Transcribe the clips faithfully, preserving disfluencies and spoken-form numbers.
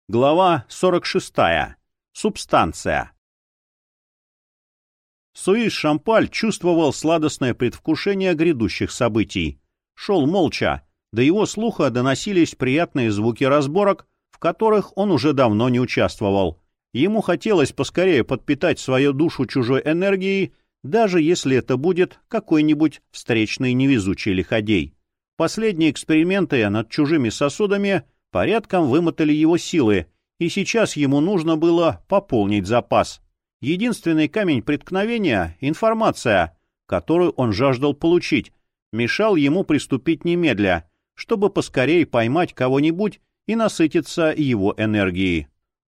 Глава сорок шестая. Субстанция. Суис Шампаль чувствовал сладостное предвкушение грядущих событий. Шел молча, до его слуха доносились приятные звуки разборок, в которых он уже давно не участвовал. Ему хотелось поскорее подпитать свою душу чужой энергией, даже если это будет какой-нибудь встречный невезучий лиходей. Последние эксперименты над чужими сосудами порядком вымотали его силы, и сейчас ему нужно было пополнить запас. Единственный камень преткновения — информация, которую он жаждал получить, мешал ему приступить немедля, чтобы поскорее поймать кого-нибудь и насытиться его энергией.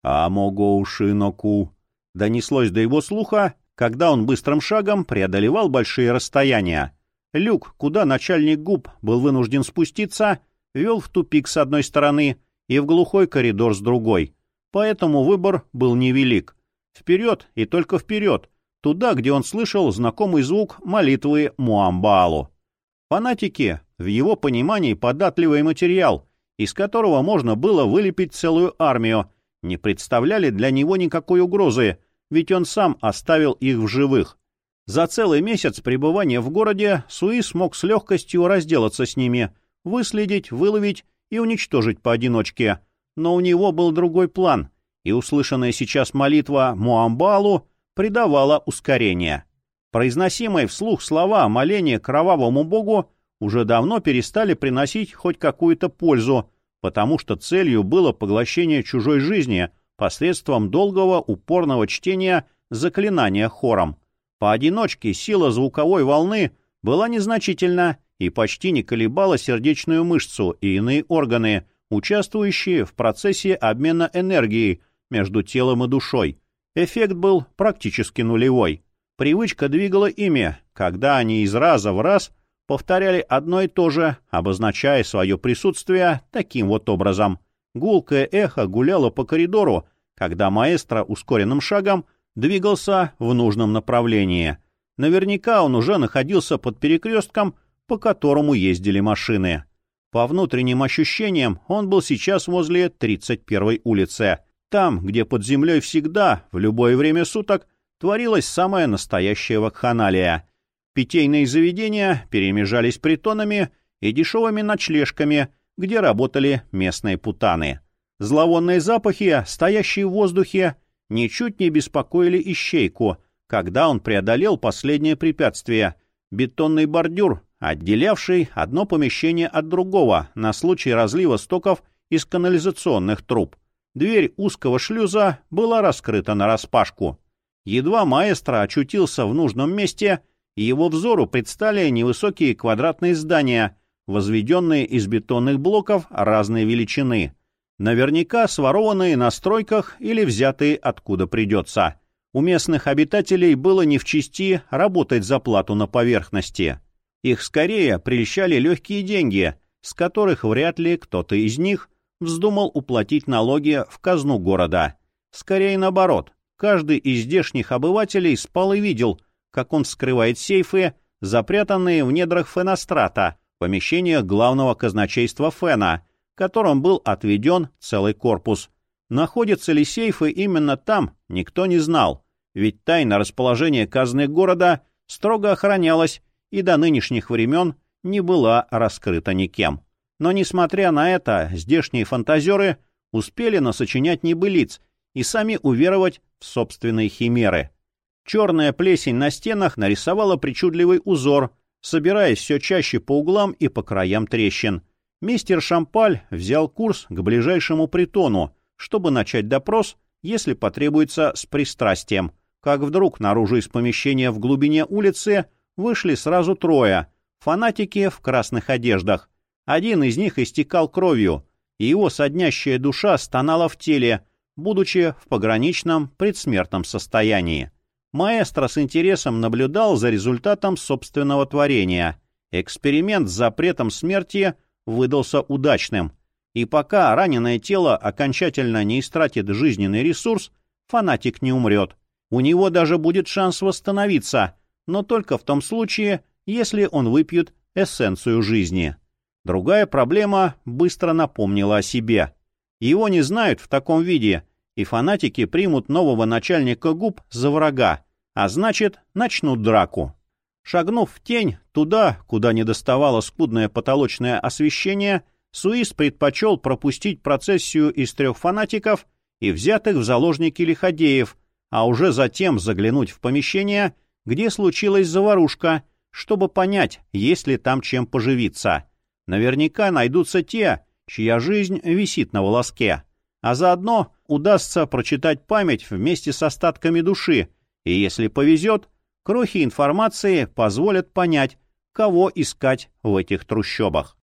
«Амогоушиноку» донеслось до его слуха, когда он быстрым шагом преодолевал большие расстояния. Люк, куда начальник губ был вынужден спуститься, вел в тупик с одной стороны и в глухой коридор с другой. Поэтому выбор был невелик. Вперед и только вперед, туда, где он слышал знакомый звук молитвы Муамбаалу. Фанатики, в его понимании податливый материал, из которого можно было вылепить целую армию, не представляли для него никакой угрозы, ведь он сам оставил их в живых. За целый месяц пребывания в городе Суис мог с легкостью разделаться с ними, выследить, выловить и уничтожить поодиночке. Но у него был другой план, и услышанная сейчас молитва Муамбаалу придавала ускорение. Произносимые вслух слова моления кровавому богу уже давно перестали приносить хоть какую-то пользу, потому что целью было поглощение чужой жизни посредством долгого упорного чтения заклинания хором. Поодиночке сила звуковой волны была незначительна и почти не колебала сердечную мышцу и иные органы, участвующие в процессе обмена энергией между телом и душой. Эффект был практически нулевой. Привычка двигала ими, когда они из раза в раз повторяли одно и то же, обозначая свое присутствие таким вот образом. Гулкое эхо гуляло по коридору, когда маэстро ускоренным шагом двигался в нужном направлении. Наверняка он уже находился под перекрестком, по которому ездили машины. По внутренним ощущениям он был сейчас возле тридцать первой улицы. Там, где под землей всегда, в любое время суток, творилась самая настоящая вакханалия. Питейные заведения перемежались притонами и дешевыми ночлежками, где работали местные путаны. Зловонные запахи, стоящие в воздухе, ничуть не беспокоили ищейку, когда он преодолел последнее препятствие — бетонный бордюр, отделявший одно помещение от другого на случай разлива стоков из канализационных труб. Дверь узкого шлюза была раскрыта нараспашку. Едва маэстро очутился в нужном месте, его взору предстали невысокие квадратные здания, возведенные из бетонных блоков разной величины. Наверняка сворованные на стройках или взятые откуда придется. У местных обитателей было не в чести работать за плату на поверхности. Их скорее прельщали легкие деньги, с которых вряд ли кто-то из них вздумал уплатить налоги в казну города. Скорее наоборот, каждый из здешних обывателей спал и видел, как он вскрывает сейфы, запрятанные в недрах Фенострата, помещениях главного казначейства Фена, которым был отведен целый корпус. Находятся ли сейфы именно там, никто не знал, ведь тайна расположения казны города строго охранялась и до нынешних времен не была раскрыта никем. Но, несмотря на это, здешние фантазеры успели насочинять небылиц и сами уверовать в собственные химеры. Черная плесень на стенах нарисовала причудливый узор, собираясь все чаще по углам и по краям трещин. Мистер Шампаль взял курс к ближайшему притону, чтобы начать допрос, если потребуется, с пристрастием. Как вдруг наружу из помещения в глубине улицы вышли сразу трое — фанатики в красных одеждах. Один из них истекал кровью, и его соднящая душа стонала в теле, будучи в пограничном предсмертном состоянии. Маэстро с интересом наблюдал за результатом собственного творения. Эксперимент с запретом смерти выдался удачным, и пока раненое тело окончательно не истратит жизненный ресурс, фанатик не умрет. У него даже будет шанс восстановиться, но только в том случае, если он выпьет эссенцию жизни. Другая проблема быстро напомнила о себе. Его не знают в таком виде, и фанатики примут нового начальника ГУП за врага, а значит, начнут драку. Шагнув в тень, туда, куда не доставало скудное потолочное освещение, Суис предпочел пропустить процессию из трех фанатиков и взятых в заложники лиходеев, а уже затем заглянуть в помещение, где случилась заварушка, чтобы понять, есть ли там чем поживиться. Наверняка найдутся те, чья жизнь висит на волоске, а заодно удастся прочитать память вместе с остатками души, и если повезет, крохи информации позволят понять, кого искать в этих трущобах.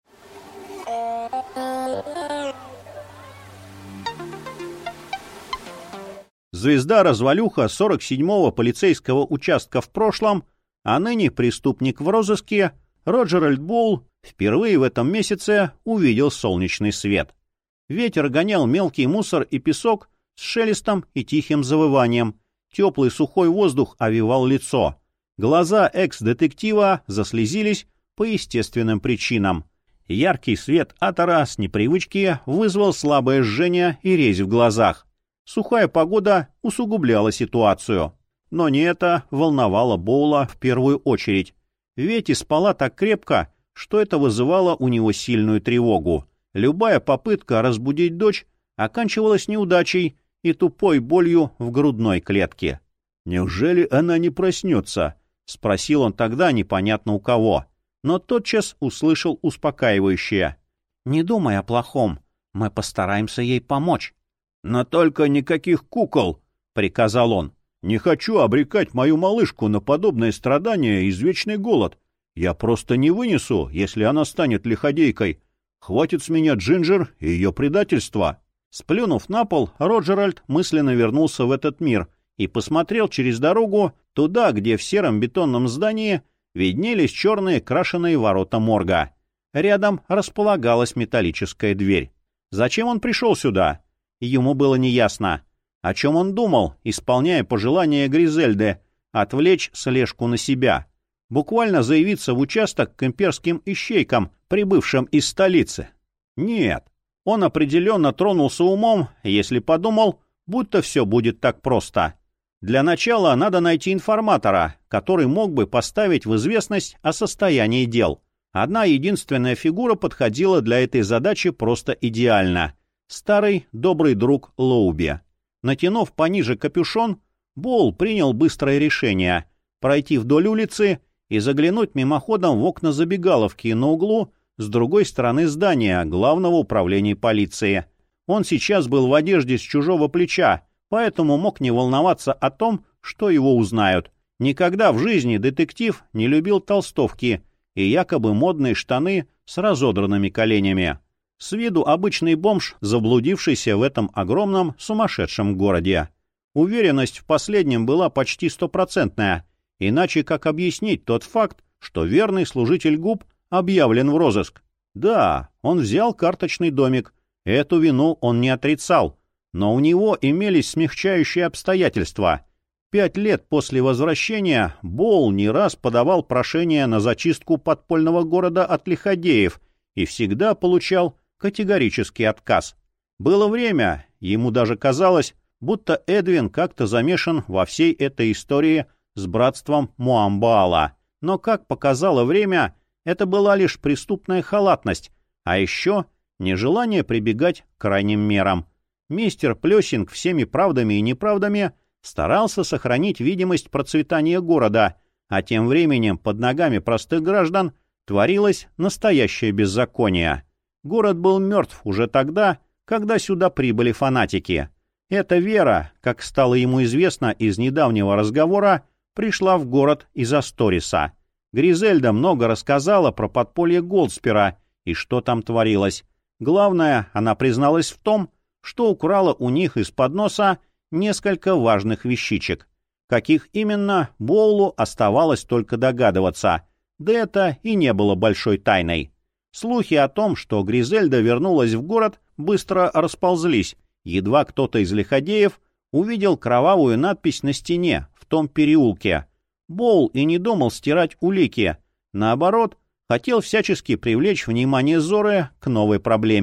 Звезда-развалюха сорок седьмого полицейского участка в прошлом, а ныне преступник в розыске, Роджеральд Боул впервые в этом месяце увидел солнечный свет. Ветер гонял мелкий мусор и песок с шелестом и тихим завыванием. Теплый сухой воздух овевал лицо. Глаза экс-детектива заслезились по естественным причинам. Яркий свет атора с непривычки вызвал слабое жжение и резь в глазах. Сухая погода усугубляла ситуацию. Но не это волновало Боула в первую очередь. Ветти спала так крепко, что это вызывало у него сильную тревогу. Любая попытка разбудить дочь оканчивалась неудачей и тупой болью в грудной клетке. «Неужели она не проснется?» — спросил он тогда непонятно у кого. Но тотчас услышал успокаивающее. «Не думай о плохом. Мы постараемся ей помочь». «Но только никаких кукол!» — приказал он. «Не хочу обрекать мою малышку на подобные страдания и извечный голод. Я просто не вынесу, если она станет лиходейкой. Хватит с меня Джинджер и ее предательства». Сплюнув на пол, Роджеральд мысленно вернулся в этот мир и посмотрел через дорогу туда, где в сером бетонном здании виднелись черные крашеные ворота морга. Рядом располагалась металлическая дверь. Зачем он пришел сюда? Ему было неясно. О чем он думал, исполняя пожелания Гризельды, отвлечь слежку на себя. Буквально заявиться в участок к имперским ищейкам, прибывшим из столицы. Нет, он определенно тронулся умом, если подумал, будто все будет так просто. Для начала надо найти информатора, который мог бы поставить в известность о состоянии дел. Одна единственная фигура подходила для этой задачи просто идеально. Старый добрый друг Лоуби. Натянув пониже капюшон, Боул принял быстрое решение пройти вдоль улицы и заглянуть мимоходом в окна забегаловки на углу с другой стороны здания Главного управления полиции. Он сейчас был в одежде с чужого плеча, поэтому мог не волноваться о том, что его узнают. Никогда в жизни детектив не любил толстовки и якобы модные штаны с разодранными коленями. С виду обычный бомж, заблудившийся в этом огромном сумасшедшем городе. Уверенность в последнем была почти стопроцентная, иначе как объяснить тот факт, что верный служитель ГУП объявлен в розыск? Да, он взял карточный домик, эту вину он не отрицал, но у него имелись смягчающие обстоятельства. Пять лет после возвращения Боул не раз подавал прошение на зачистку подпольного города от лиходеев и всегда получал категорический отказ. Было время, ему даже казалось, будто Эдвин как-то замешан во всей этой истории с братством Муамбаала. Но, как показало время, это была лишь преступная халатность, а еще нежелание прибегать к крайним мерам. Мистер Плесинг всеми правдами и неправдами старался сохранить видимость процветания города, а тем временем под ногами простых граждан творилось настоящее беззаконие. Город был мертв уже тогда, когда сюда прибыли фанатики. Эта Вера, как стало ему известно из недавнего разговора, пришла в город из Асториса. Гризельда много рассказала про подполье Голдспера и что там творилось. Главное, она призналась в том, что украла у них из-под носа несколько важных вещичек. Каких именно, Боулу оставалось только догадываться, да это и не было большой тайной. Слухи о том, что Гризельда вернулась в город, быстро расползлись. Едва кто-то из лиходеев увидел кровавую надпись на стене в том переулке. Боул и не думал стирать улики. Наоборот, хотел всячески привлечь внимание Зоры к новой проблеме.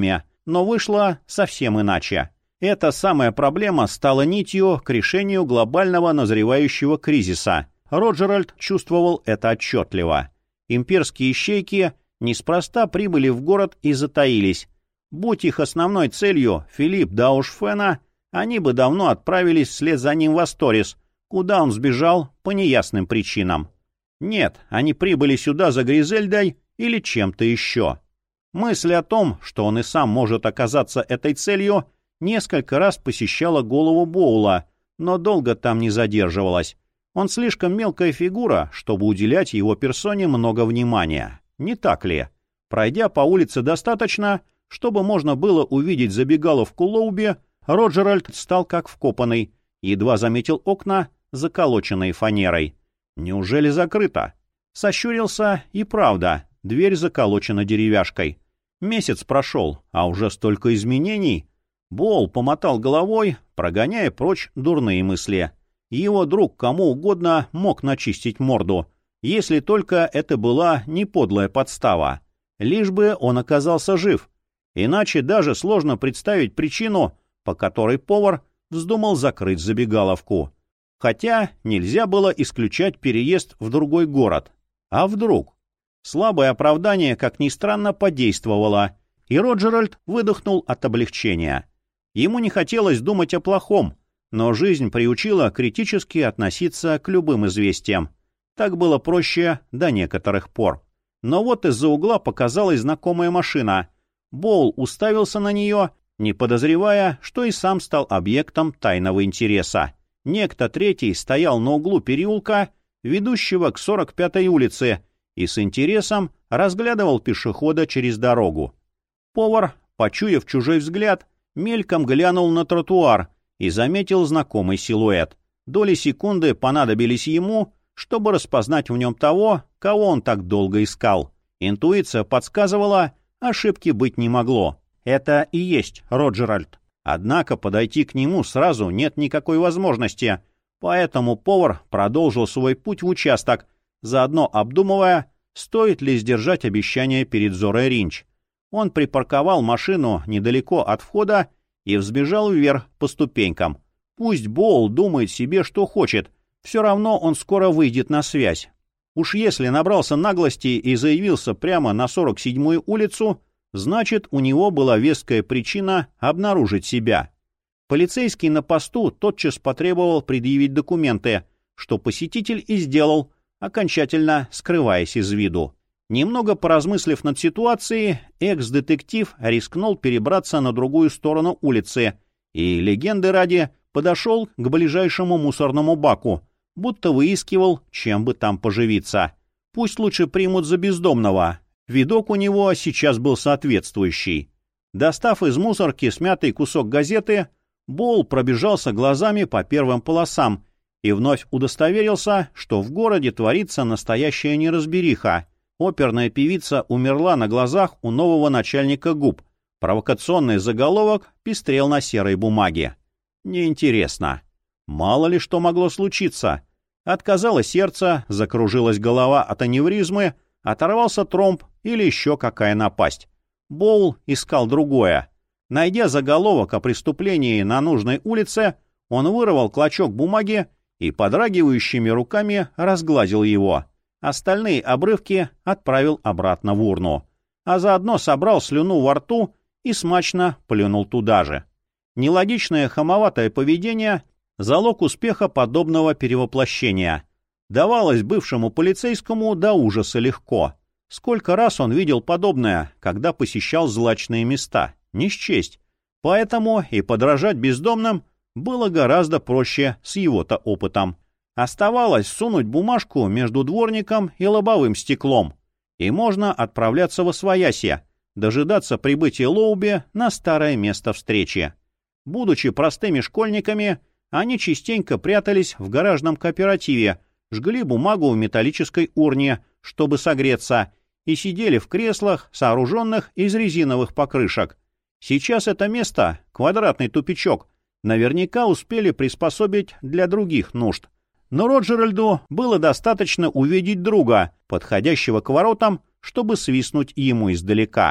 но вышло совсем иначе. Эта самая проблема стала нитью к решению глобального назревающего кризиса. Роджеральд чувствовал это отчетливо. Имперские ищейки неспроста прибыли в город и затаились. Будь их основной целью Филипп Даушфена, они бы давно отправились вслед за ним в Асторис, куда он сбежал по неясным причинам. Нет, они прибыли сюда за Гризельдой или чем-то еще. Мысль о том, что он и сам может оказаться этой целью, несколько раз посещала голову Боула, но долго там не задерживалась. Он слишком мелкая фигура, чтобы уделять его персоне много внимания. Не так ли? Пройдя по улице достаточно, чтобы можно было увидеть забегаловку Лоуби, Роджеральд стал как вкопанный, едва заметил окна, заколоченные фанерой. Неужели закрыто? Сощурился, и правда, дверь заколочена деревяшкой. Месяц прошел, а уже столько изменений. Боул помотал головой, прогоняя прочь дурные мысли. Его друг кому угодно мог начистить морду, если только это была не подлая подстава. Лишь бы он оказался жив. Иначе даже сложно представить причину, по которой повар вздумал закрыть забегаловку. Хотя нельзя было исключать переезд в другой город. А вдруг? Слабое оправдание, как ни странно, подействовало, и Роджеральд выдохнул от облегчения. Ему не хотелось думать о плохом, но жизнь приучила критически относиться к любым известиям. Так было проще до некоторых пор. Но вот из-за угла показалась знакомая машина. Боул уставился на нее, не подозревая, что и сам стал объектом тайного интереса. Некто третий стоял на углу переулка, ведущего к сорок пятой улице, и с интересом разглядывал пешехода через дорогу. Повар, почуяв чужой взгляд, мельком глянул на тротуар и заметил знакомый силуэт. Доли секунды понадобились ему, чтобы распознать в нем того, кого он так долго искал. Интуиция подсказывала, ошибки быть не могло. Это и есть Роджеральд. Однако подойти к нему сразу нет никакой возможности, поэтому повар продолжил свой путь в участок, заодно обдумывая, стоит ли сдержать обещание перед Зорой Ринч. Он припарковал машину недалеко от входа и взбежал вверх по ступенькам. Пусть Боул думает себе, что хочет, все равно он скоро выйдет на связь. Уж если набрался наглости и заявился прямо на сорок седьмую улицу, значит, у него была веская причина обнаружить себя. Полицейский на посту тотчас потребовал предъявить документы, что посетитель и сделал, окончательно скрываясь из виду. Немного поразмыслив над ситуацией, экс-детектив рискнул перебраться на другую сторону улицы и, легенды ради, подошел к ближайшему мусорному баку, будто выискивал, чем бы там поживиться. Пусть лучше примут за бездомного. Видок у него сейчас был соответствующий. Достав из мусорки смятый кусок газеты, Боул пробежался глазами по первым полосам и вновь удостоверился, что в городе творится настоящая неразбериха. Оперная певица умерла на глазах у нового начальника ГУП. Провокационный заголовок пестрел на серой бумаге. Неинтересно. Мало ли что могло случиться. Отказало сердце, закружилась голова от аневризмы, оторвался тромб или еще какая напасть. Боул искал другое. Найдя заголовок о преступлении на нужной улице, он вырвал клочок бумаги и подрагивающими руками разгладил его. Остальные обрывки отправил обратно в урну, а заодно собрал слюну во рту и смачно плюнул туда же. Нелогичное хамоватое поведение — залог успеха подобного перевоплощения. Давалось бывшему полицейскому до ужаса легко. Сколько раз он видел подобное, когда посещал злачные места, не счесть. Поэтому и подражать бездомным было гораздо проще с его-то опытом. Оставалось сунуть бумажку между дворником и лобовым стеклом, и можно отправляться восвоясье, дожидаться прибытия Лоуби на старое место встречи. Будучи простыми школьниками, они частенько прятались в гаражном кооперативе, жгли бумагу в металлической урне, чтобы согреться, и сидели в креслах, сооруженных из резиновых покрышек. Сейчас это место, квадратный тупичок, наверняка успели приспособить для других нужд. Но Роджеральду было достаточно увидеть друга, подходящего к воротам, чтобы свистнуть ему издалека.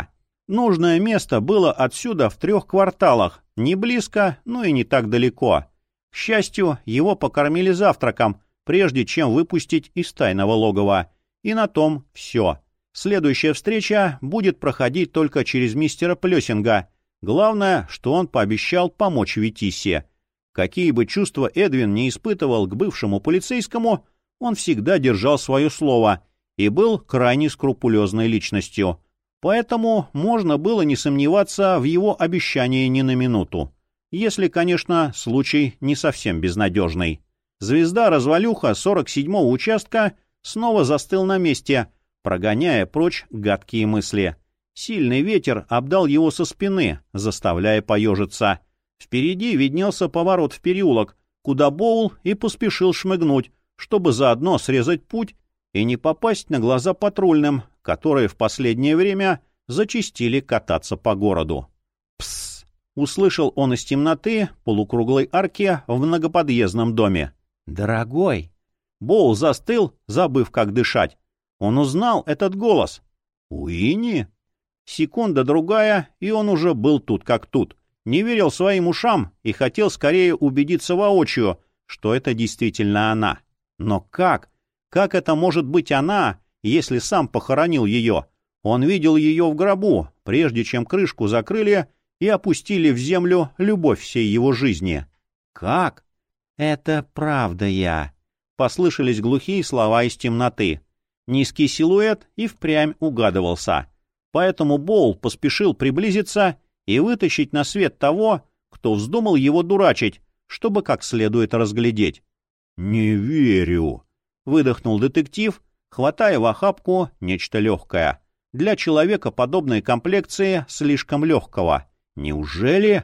Нужное место было отсюда в трех кварталах, не близко, но и не так далеко. К счастью, его покормили завтраком, прежде чем выпустить из тайного логова. И на том все. Следующая встреча будет проходить только через мистера Плессинга. Главное, что он пообещал помочь Витисе. Какие бы чувства Эдвин не испытывал к бывшему полицейскому, он всегда держал свое слово и был крайне скрупулезной личностью. Поэтому можно было не сомневаться в его обещании ни на минуту. Если, конечно, случай не совсем безнадежный. Звезда-развалюха сорок седьмого участка снова застыл на месте, прогоняя прочь гадкие мысли. Сильный ветер обдал его со спины, заставляя поежиться. Впереди виднелся поворот в переулок, куда Боул и поспешил шмыгнуть, чтобы заодно срезать путь и не попасть на глаза патрульным, которые в последнее время зачастили кататься по городу. «Псс!» — услышал он из темноты полукруглой арки в многоподъездном доме. «Дорогой!» Боул застыл, забыв, как дышать. Он узнал этот голос. «Уинни?» Секунда-другая, и он уже был тут как тут. Не верил своим ушам и хотел скорее убедиться воочию, что это действительно она. Но как? Как это может быть она, если сам похоронил ее? Он видел ее в гробу, прежде чем крышку закрыли и опустили в землю любовь всей его жизни. Как? «Это правда я», — послышались глухие слова из темноты. Низкий силуэт и впрямь угадывался. Поэтому Боул поспешил приблизиться и вытащить на свет того, кто вздумал его дурачить, чтобы как следует разглядеть. «Не верю», — выдохнул детектив, хватая в охапку нечто легкое. Для человека подобной комплекции слишком легкого. Неужели?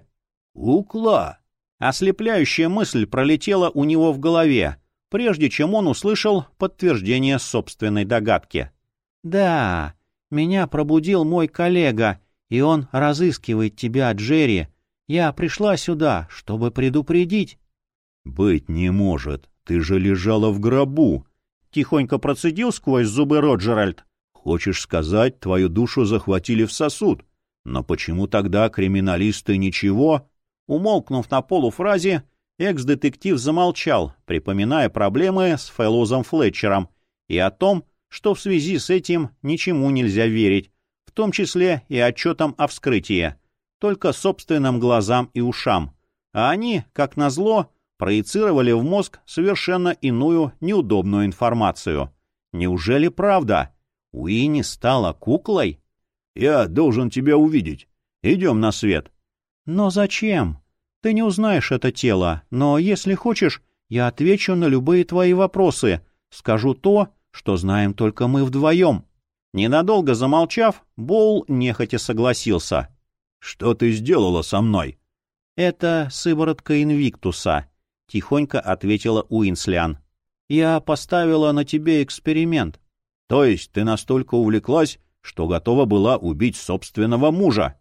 Кукла? Ослепляющая мысль пролетела у него в голове, прежде чем он услышал подтверждение собственной догадки. «Да, меня пробудил мой коллега, и он разыскивает тебя, Джерри. Я пришла сюда, чтобы предупредить». «Быть не может. Ты же лежала в гробу», — тихонько процедил сквозь зубы Роджеральд. «Хочешь сказать, твою душу захватили в сосуд? Но почему тогда криминалисты ничего?» Умолкнув на полуфразе, экс-детектив замолчал, припоминая проблемы с Фэллоузом Флетчером и о том, что в связи с этим ничему нельзя верить, в том числе и отчетам о вскрытии, только собственным глазам и ушам. А они, как назло, проецировали в мозг совершенно иную неудобную информацию. Неужели правда? Уинни стала куклой? «Я должен тебя увидеть. Идем на свет». «Но зачем? Ты не узнаешь это тело, но если хочешь, я отвечу на любые твои вопросы, скажу то, что знаем только мы вдвоем». Ненадолго замолчав, Боул нехотя согласился. «Что ты сделала со мной?» «Это сыворотка Инвиктуса», — тихонько ответила Уинслиан. «Я поставила на тебе эксперимент». «То есть ты настолько увлеклась, что готова была убить собственного мужа?»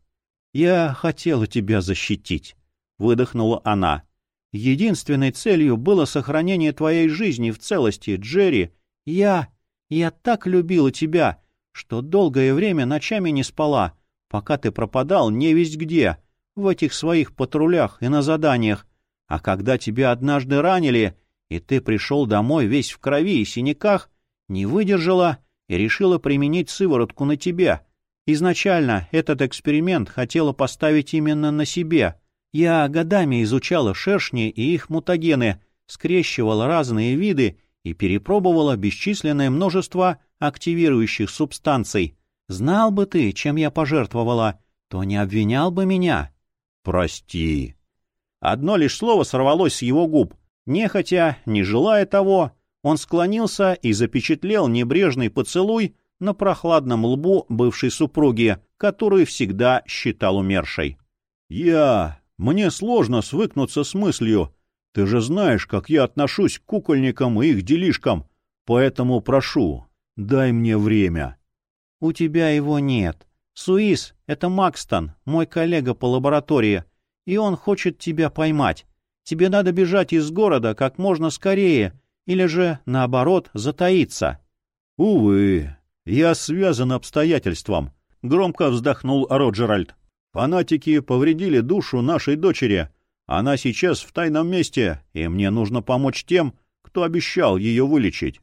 «Я хотела тебя защитить», — выдохнула она. «Единственной целью было сохранение твоей жизни в целости, Джерри. Я... я так любила тебя, что долгое время ночами не спала, пока ты пропадал невесть где, в этих своих патрулях и на заданиях. А когда тебя однажды ранили, и ты пришел домой весь в крови и синяках, не выдержала и решила применить сыворотку на тебя. Изначально этот эксперимент хотела поставить именно на себе. Я годами изучала шершни и их мутагены, скрещивала разные виды и перепробовала бесчисленное множество активирующих субстанций. Знал бы ты, чем я пожертвовала, то не обвинял бы меня». «Прости». Одно лишь слово сорвалось с его губ. Нехотя, не желая того, он склонился и запечатлел небрежный поцелуй на прохладном лбу бывшей супруги, которую всегда считал умершей. «Я... Мне сложно свыкнуться с мыслью. Ты же знаешь, как я отношусь к кукольникам и их делишкам. Поэтому прошу, дай мне время». «У тебя его нет. Суис — это Макстон, мой коллега по лаборатории, и он хочет тебя поймать. Тебе надо бежать из города как можно скорее, или же, наоборот, затаиться». «Увы, я связан обстоятельством. — громко вздохнул Роджеральд. «Фанатики повредили душу нашей дочери. Она сейчас в тайном месте, и мне нужно помочь тем, кто обещал ее вылечить».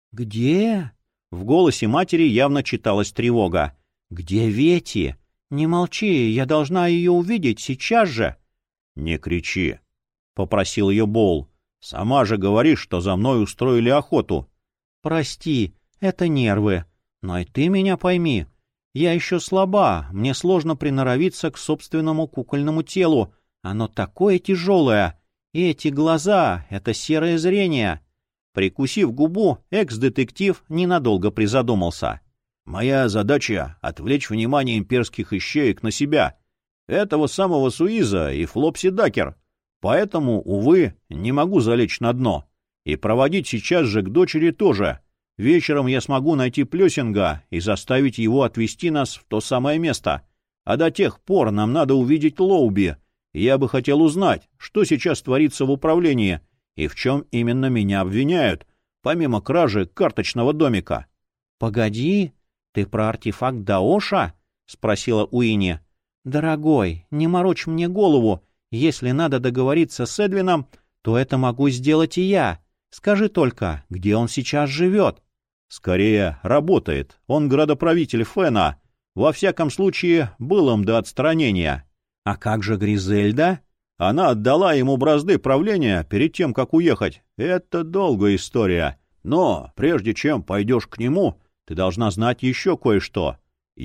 «Где?» — в голосе матери явно читалась тревога. «Где Вети? Не молчи, я должна ее увидеть сейчас же». «Не кричи», — попросил ее Боул. «Сама же говоришь, что за мной устроили охоту». «Прости, это нервы. Но и ты меня пойми. Я еще слаба, мне сложно приноровиться к собственному кукольному телу. Оно такое тяжелое. И эти глаза — это серое зрение». Прикусив губу, экс-детектив ненадолго призадумался. «Моя задача — отвлечь внимание имперских ищеек на себя. Этого самого Суиза и Флопси Дакер. Поэтому, увы, не могу залечь на дно. И проводить сейчас же к дочери тоже. Вечером я смогу найти Плесинга и заставить его отвезти нас в то самое место. А до тех пор нам надо увидеть Лоуби. Я бы хотел узнать, что сейчас творится в управлении и в чем именно меня обвиняют, помимо кражи карточного домика». «Погоди, ты про артефакт Даоша?» — спросила Уинни. «Дорогой, не морочь мне голову. Если надо договориться с Эдвином, то это могу сделать и я. Скажи только, где он сейчас живет?» «Скорее, работает. Он градоправитель Фена. Во всяком случае, был им до отстранения». «А как же Гризельда?» «Она отдала ему бразды правления перед тем, как уехать. Это долгая история. Но прежде чем пойдешь к нему, ты должна знать еще кое-что.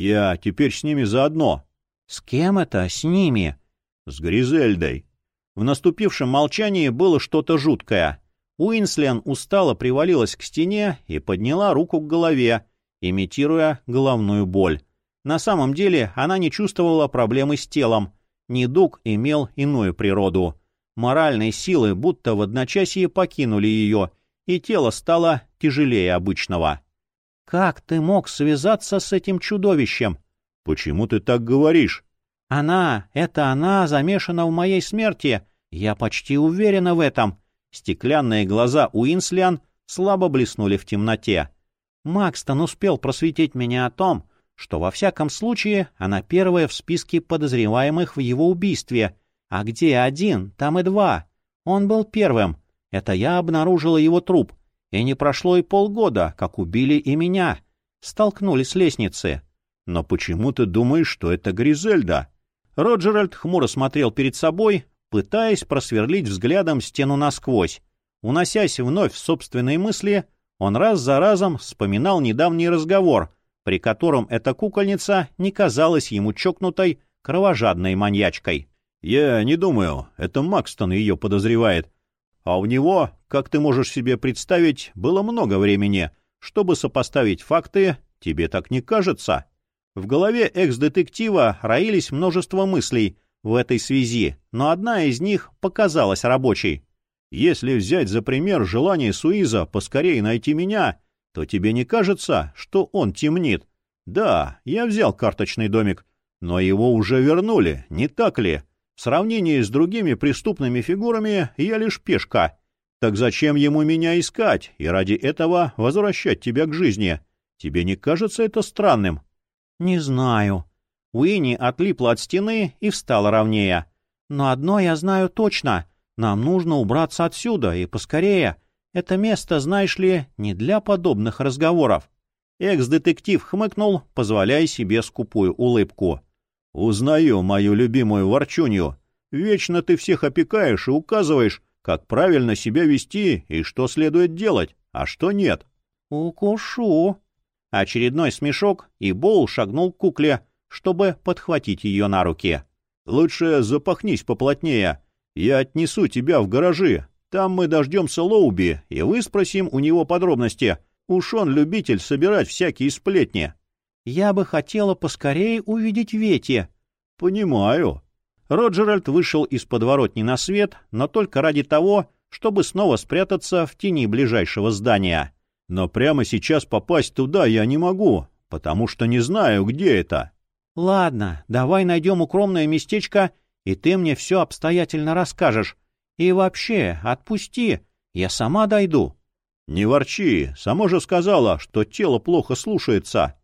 Я теперь с ними заодно». «С кем это с ними?» «С Гризельдой». В наступившем молчании было что-то жуткое. Уинслен устало привалилась к стене и подняла руку к голове, имитируя головную боль. На самом деле она не чувствовала проблемы с телом. Недуг имел иную природу. Моральные силы будто в одночасье покинули ее, и тело стало тяжелее обычного. «Как ты мог связаться с этим чудовищем?» «Почему ты так говоришь?» «Она, это она замешана в моей смерти. Я почти уверена в этом». Стеклянные глаза Уинслиан слабо блеснули в темноте. «Макстон успел просветить меня о том, что во всяком случае она первая в списке подозреваемых в его убийстве. А где один, там и два. Он был первым. Это я обнаружила его труп. И не прошло и полгода, как убили и меня. Столкнулись с лестницы». «Но почему ты думаешь, что это Гризельда?» Роджеральд хмуро смотрел перед собой, пытаясь просверлить взглядом стену насквозь. Уносясь вновь в собственные мысли, он раз за разом вспоминал недавний разговор, при котором эта кукольница не казалась ему чокнутой, кровожадной маньячкой. «Я не думаю, это Макстон ее подозревает. А у него, как ты можешь себе представить, было много времени, чтобы сопоставить факты, тебе так не кажется?» В голове экс-детектива роились множество мыслей в этой связи, но одна из них показалась рабочей. «Если взять за пример желание Суиза поскорее найти меня, то тебе не кажется, что он темнит? Да, я взял карточный домик, но его уже вернули, не так ли? В сравнении с другими преступными фигурами я лишь пешка. Так зачем ему меня искать и ради этого возвращать тебя к жизни? Тебе не кажется это странным?» «Не знаю». Уинни отлипла от стены и встала ровнее. «Но одно я знаю точно. Нам нужно убраться отсюда, и поскорее. Это место, знаешь ли, не для подобных разговоров». Экс-детектив хмыкнул, позволяя себе скупую улыбку. «Узнаю мою любимую ворчунью. Вечно ты всех опекаешь и указываешь, как правильно себя вести и что следует делать, а что нет». «Укушу». Очередной смешок, и Боул шагнул к кукле, чтобы подхватить ее на руки. «Лучше запахнись поплотнее. Я отнесу тебя в гаражи. Там мы дождемся Лоуби и выспросим у него подробности. Уж он любитель собирать всякие сплетни». «Я бы хотела поскорее увидеть Вети». «Понимаю». Роджеральд вышел из подворотни на свет, но только ради того, чтобы снова спрятаться в тени ближайшего здания. «Но прямо сейчас попасть туда я не могу, потому что не знаю, где это». «Ладно, давай найдем укромное местечко, и ты мне все обстоятельно расскажешь. И вообще, отпусти, я сама дойду». «Не ворчи, сама же сказала, что тело плохо слушается».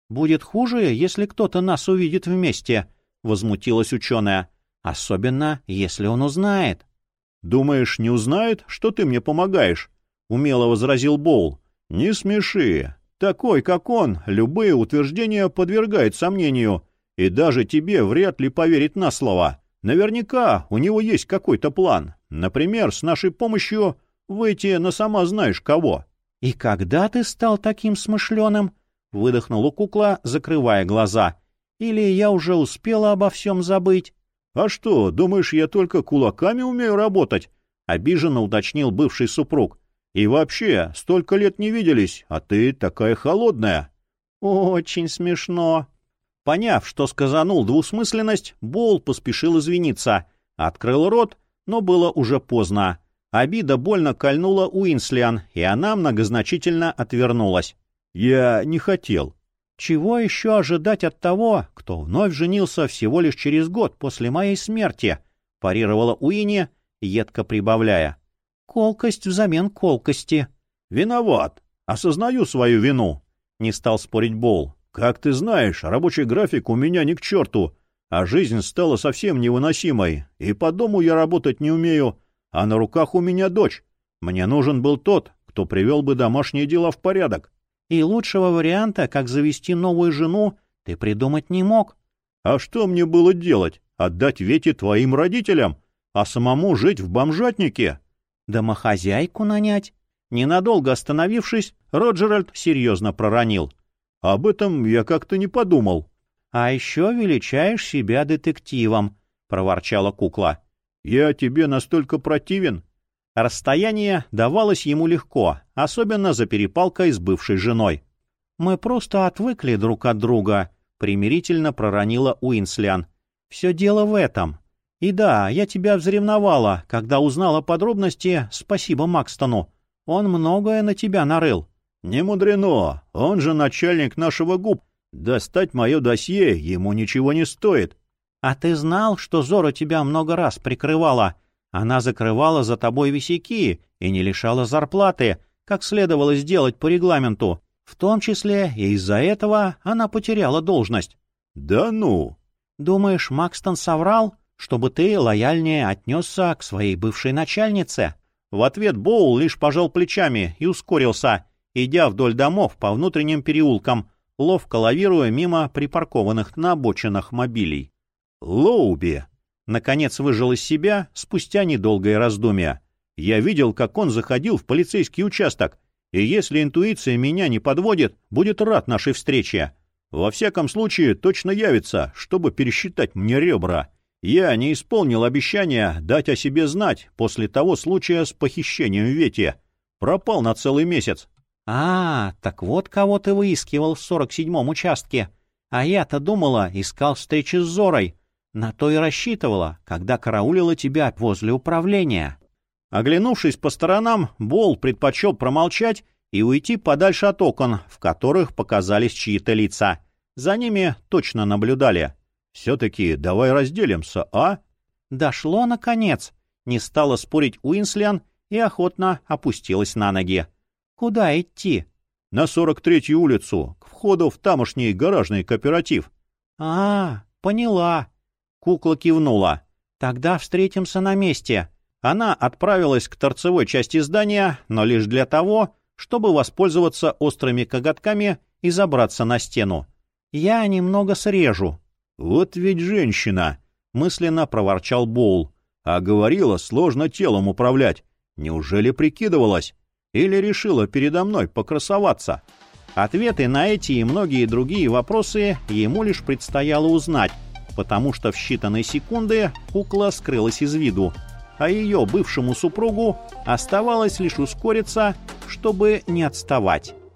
«Будет хуже, если кто-то нас увидит вместе», — возмутилась ученая. «Особенно, если он узнает». «Думаешь, не узнает, что ты мне помогаешь?» — умело возразил Боул. «Не смеши. Такой, как он, любые утверждения подвергает сомнению, и даже тебе вряд ли поверит на слово. Наверняка у него есть какой-то план. Например, с нашей помощью выйти на сама знаешь кого». «И когда ты стал таким смышленым?» — выдохнула кукла, закрывая глаза. «Или я уже успела обо всем забыть?» «А что, думаешь, я только кулаками умею работать?» — обиженно уточнил бывший супруг. «И вообще, столько лет не виделись, а ты такая холодная». «Очень смешно». Поняв, что сказанул двусмысленность, Боул поспешил извиниться. Открыл рот, но было уже поздно. Обида больно кольнула Уинслиан, и она многозначительно отвернулась. «Я не хотел». «Чего еще ожидать от того, кто вновь женился всего лишь через год после моей смерти?» — парировала Уинни, едко прибавляя. «Колкость взамен колкости». «Виноват. Осознаю свою вину», — не стал спорить Боул. «Как ты знаешь, рабочий график у меня ни к черту, а жизнь стала совсем невыносимой, и по дому я работать не умею, а на руках у меня дочь. Мне нужен был тот, кто привел бы домашние дела в порядок». «И лучшего варианта, как завести новую жену, ты придумать не мог». «А что мне было делать? Отдать Вете твоим родителям, а самому жить в бомжатнике?» «Домохозяйку нанять?» Ненадолго остановившись, Роджеральд серьезно проронил. «Об этом я как-то не подумал». «А еще величаешь себя детективом», — проворчала кукла. «Я тебе настолько противен?» Расстояние давалось ему легко, особенно за перепалкой с бывшей женой. «Мы просто отвыкли друг от друга», — примирительно проронила Уинслиан. «Все дело в этом. И да, я тебя взревновала, когда узнала подробности, спасибо Макстону. Он многое на тебя нарыл». «Не мудрено, он же начальник нашего ГУП. Достать мое досье ему ничего не стоит». «А ты знал, что Зора тебя много раз прикрывала? Она закрывала за тобой висяки и не лишала зарплаты, как следовало сделать по регламенту. В том числе и из-за этого она потеряла должность». «Да ну!» «Думаешь, Макстон соврал, чтобы ты лояльнее отнесся к своей бывшей начальнице?» В ответ Боул лишь пожал плечами и ускорился, идя вдоль домов по внутренним переулкам, ловко лавируя мимо припаркованных на обочинах мобилей. «Лоуби!» Наконец выжил из себя спустя недолгое раздумье. «Я видел, как он заходил в полицейский участок, и если интуиция меня не подводит, будет рад нашей встрече. Во всяком случае, точно явится, чтобы пересчитать мне ребра. Я не исполнил обещания дать о себе знать после того случая с похищением Вети. Пропал на целый месяц». «А, так вот кого ты выискивал в сорок седьмом участке. А я-то думала, искал встречи с Зорой. На то и рассчитывала, когда караулила тебя возле управления». Оглянувшись по сторонам, Боул предпочел промолчать и уйти подальше от окон, в которых показались чьи-то лица. За ними точно наблюдали. «Все-таки давай разделимся, а?» Дошло, наконец. Не стала спорить Уинслиан и охотно опустилась на ноги. «Куда идти?» «На сорок третью улицу, к входу в тамошний гаражный кооператив». «А, поняла». Кукла кивнула. «Тогда встретимся на месте». Она отправилась к торцевой части здания, но лишь для того, чтобы воспользоваться острыми коготками и забраться на стену. «Я немного срежу». «Вот ведь женщина!» — мысленно проворчал Боул. «А говорила, сложно телом управлять. Неужели прикидывалась? Или решила передо мной покрасоваться?» Ответы на эти и многие другие вопросы ему лишь предстояло узнать, потому что в считанные секунды кукла скрылась из виду, а ее бывшему супругу оставалось лишь ускориться, чтобы не отставать.